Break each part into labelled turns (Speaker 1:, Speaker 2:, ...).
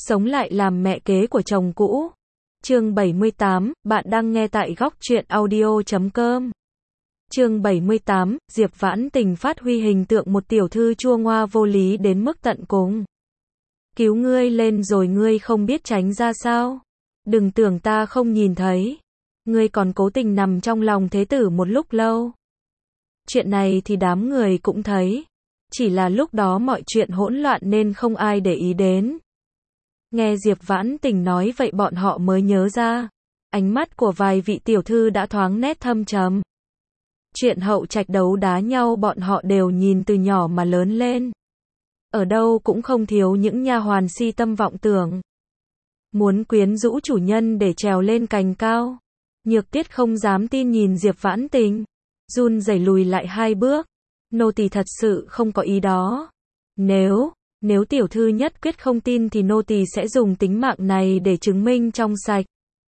Speaker 1: sống lại làm mẹ kế của chồng cũ. Chương 78, bạn đang nghe tại góc truyện audio.com. Chương 78, Diệp Vãn Tình phát huy hình tượng một tiểu thư chua ngoa vô lý đến mức tận cùng. Cứu ngươi lên rồi ngươi không biết tránh ra sao? Đừng tưởng ta không nhìn thấy. Ngươi còn cố tình nằm trong lòng thế tử một lúc lâu. Chuyện này thì đám người cũng thấy. Chỉ là lúc đó mọi chuyện hỗn loạn nên không ai để ý đến. Nghe Diệp Vãn Tình nói vậy bọn họ mới nhớ ra. Ánh mắt của vài vị tiểu thư đã thoáng nét thâm trầm. Chuyện hậu trạch đấu đá nhau bọn họ đều nhìn từ nhỏ mà lớn lên. Ở đâu cũng không thiếu những nha hoàn si tâm vọng tưởng. Muốn quyến rũ chủ nhân để trèo lên cành cao. Nhược Tiết không dám tin nhìn Diệp Vãn Tình. Run rẩy lùi lại 2 bước. Nô tỳ thật sự không có ý đó. Nếu tiểu thư nhất quyết không tin thì nô tỳ sẽ dùng tính mạng này để chứng minh trong sạch.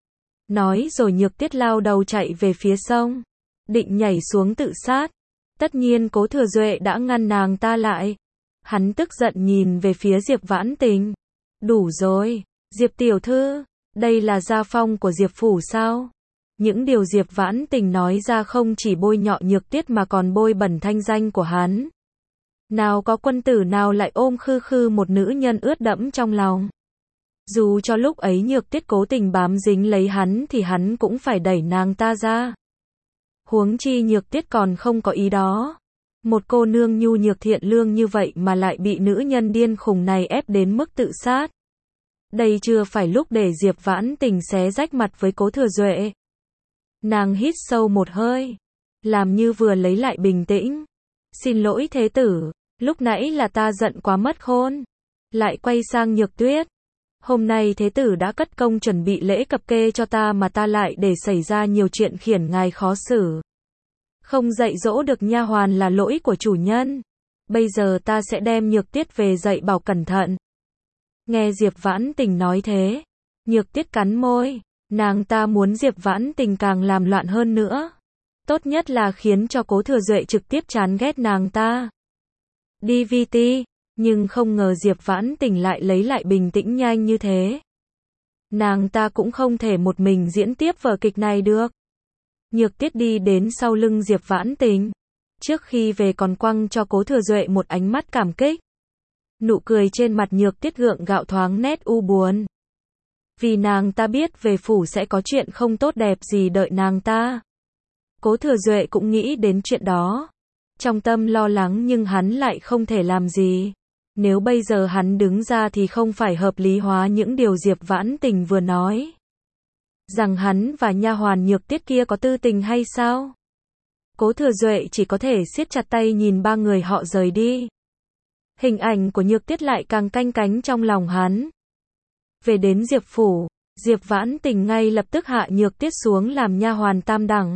Speaker 1: Nói rồi Nhược Tiết lao đầu chạy về phía sông. Định nhảy xuống tự sát. Tất nhiên Cố Thừa Duệ đã ngăn nàng ta lại. Hắn tức giận nhìn về phía Diệp Vãn Tình. Đủ rồi, Diệp tiểu thư, đây là gia phong của Diệp phủ sao? Những điều Diệp Vãn Tình nói ra không chỉ bôi nhọ Nhược Tiết mà còn bôi bẩn thanh danh của hắn. Nào có quân tử nào lại ôm khư khư một nữ nhân ướt đẫm trong lòng. Dù cho lúc ấy Nhược Tiết cố tình bám dính lấy hắn thì hắn cũng phải đẩy nàng ta ra. Huống chi Nhược Tiết còn không có ý đó. Một cô nương nhu nhược thiện lương như vậy mà lại bị nữ nhân điên khùng này ép đến mức tự sát. Đây chưa phải lúc để Diệp Vãn Tình xé rách mặt với Cố Thừa Duệ. Nàng hít sâu một hơi, làm như vừa lấy lại bình tĩnh. Xin lỗi thế tử, lúc nãy là ta giận quá mất khôn. Lại quay sang Nhược Tuyết. Hôm nay thế tử đã cất công chuẩn bị lễ cập kê cho ta mà ta lại để xảy ra nhiều chuyện khiến ngài khó xử. Không dạy dỗ được nha hoàn là lỗi của chủ nhân. Bây giờ ta sẽ đem Nhược Tiết về dạy bảo cẩn thận. Nghe Diệp Vãn Tình nói thế, Nhược Tiết cắn môi. Nàng ta muốn Diệp Vãn Tình càng làm loạn hơn nữa. Tốt nhất là khiến cho Cố Thừa Duệ trực tiếp chán ghét nàng ta. DVT, nhưng không ngờ Diệp Vãn Tình lại lấy lại bình tĩnh nhanh như thế. Nàng ta cũng không thể một mình diễn tiếp vở kịch này được. Nhược Tiết đi đến sau lưng Diệp Vãn Tình. Trước khi về còn quăng cho Cố Thừa Duệ một ánh mắt cảm kích. Nụ cười trên mặt Nhược Tiết gượng gạo thoáng nét u buồn. Vì nàng ta biết về phủ sẽ có chuyện không tốt đẹp gì đợi nàng ta. Cố Thừa Duệ cũng nghĩ đến chuyện đó. Trong tâm lo lắng nhưng hắn lại không thể làm gì. Nếu bây giờ hắn đứng ra thì không phải hợp lý hóa những điều Diệp Vãn Tình vừa nói. Rằng hắn và nha hoàn Nhược Tiết kia có tư tình hay sao? Cố Thừa Duệ chỉ có thể siết chặt tay nhìn ba người họ rời đi. Hình ảnh của Nhược Tiết lại càng canh cánh trong lòng hắn. Về đến Diệp phủ, Diệp Vãn Tình ngay lập tức hạ Nhược Tiết xuống làm nha hoàn tam đẳng.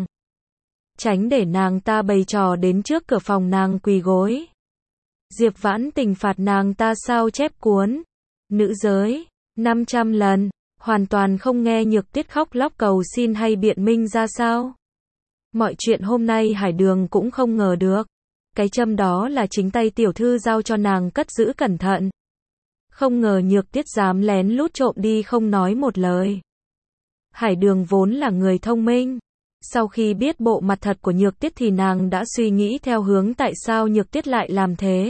Speaker 1: Tránh để nàng ta bày trò đến trước cửa phòng nàng quỳ gối. Diệp Vãn Tình phạt nàng ta sao chép cuốn Nữ Giới 500 lần, hoàn toàn không nghe Nhược Tiết khóc lóc cầu xin hay biện minh ra sao. Mọi chuyện hôm nay Hải Đường cũng không ngờ được. Cái châm đó là chính tay tiểu thư giao cho nàng cất giữ cẩn thận. Không ngờ Nhược Tiết dám lén lút trộm đi không nói một lời. Hải Đường vốn là người thông minh. Sau khi biết bộ mặt thật của Nhược Tiết thì nàng đã suy nghĩ theo hướng tại sao Nhược Tiết lại làm thế.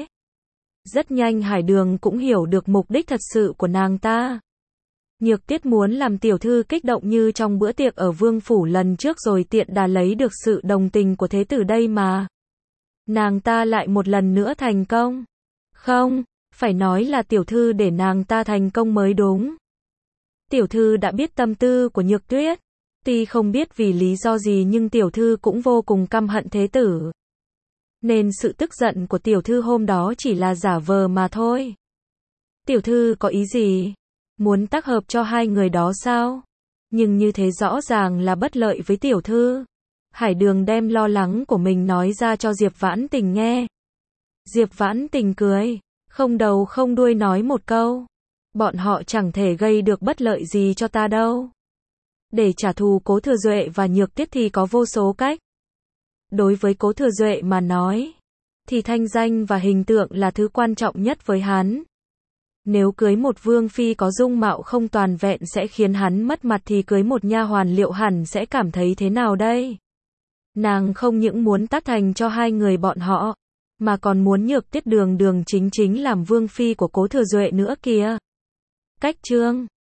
Speaker 1: Rất nhanh Hải Đường cũng hiểu được mục đích thật sự của nàng ta. Nhược Tiết muốn làm tiểu thư kích động như trong bữa tiệc ở Vương phủ lần trước rồi tiện đà lấy được sự đồng tình của thế tử đây mà. Nàng ta lại một lần nữa thành công. Không, phải nói là tiểu thư để nàng ta thành công mới đúng. Tiểu thư đã biết tâm tư của Nhược Tuyết. Tuy không biết vì lý do gì nhưng tiểu thư cũng vô cùng căm hận thế tử. Nên sự tức giận của tiểu thư hôm đó chỉ là giả vờ mà thôi. Tiểu thư có ý gì? Muốn tác hợp cho hai người đó sao? Nhưng như thế rõ ràng là bất lợi với tiểu thư. Hải Đường đem lo lắng của mình nói ra cho Diệp Vãn Tình nghe. Diệp Vãn Tình cười, không đầu không đuôi nói một câu. Bọn họ chẳng thể gây được bất lợi gì cho ta đâu. Để trả thù Cố Thừa Duệ và Nhược Tiết thì có vô số cách. Đối với Cố Thừa Duệ mà nói, thì thanh danh và hình tượng là thứ quan trọng nhất với hắn. Nếu cưới một vương phi có dung mạo không toàn vẹn sẽ khiến hắn mất mặt thì cưới một nha hoàn liệu hẳn sẽ cảm thấy thế nào đây? Nàng không những muốn tác thành cho hai người bọn họ, mà còn muốn Nhược Tiết đường đường chính chính làm vương phi của Cố Thừa Duệ nữa kìa. Cách chương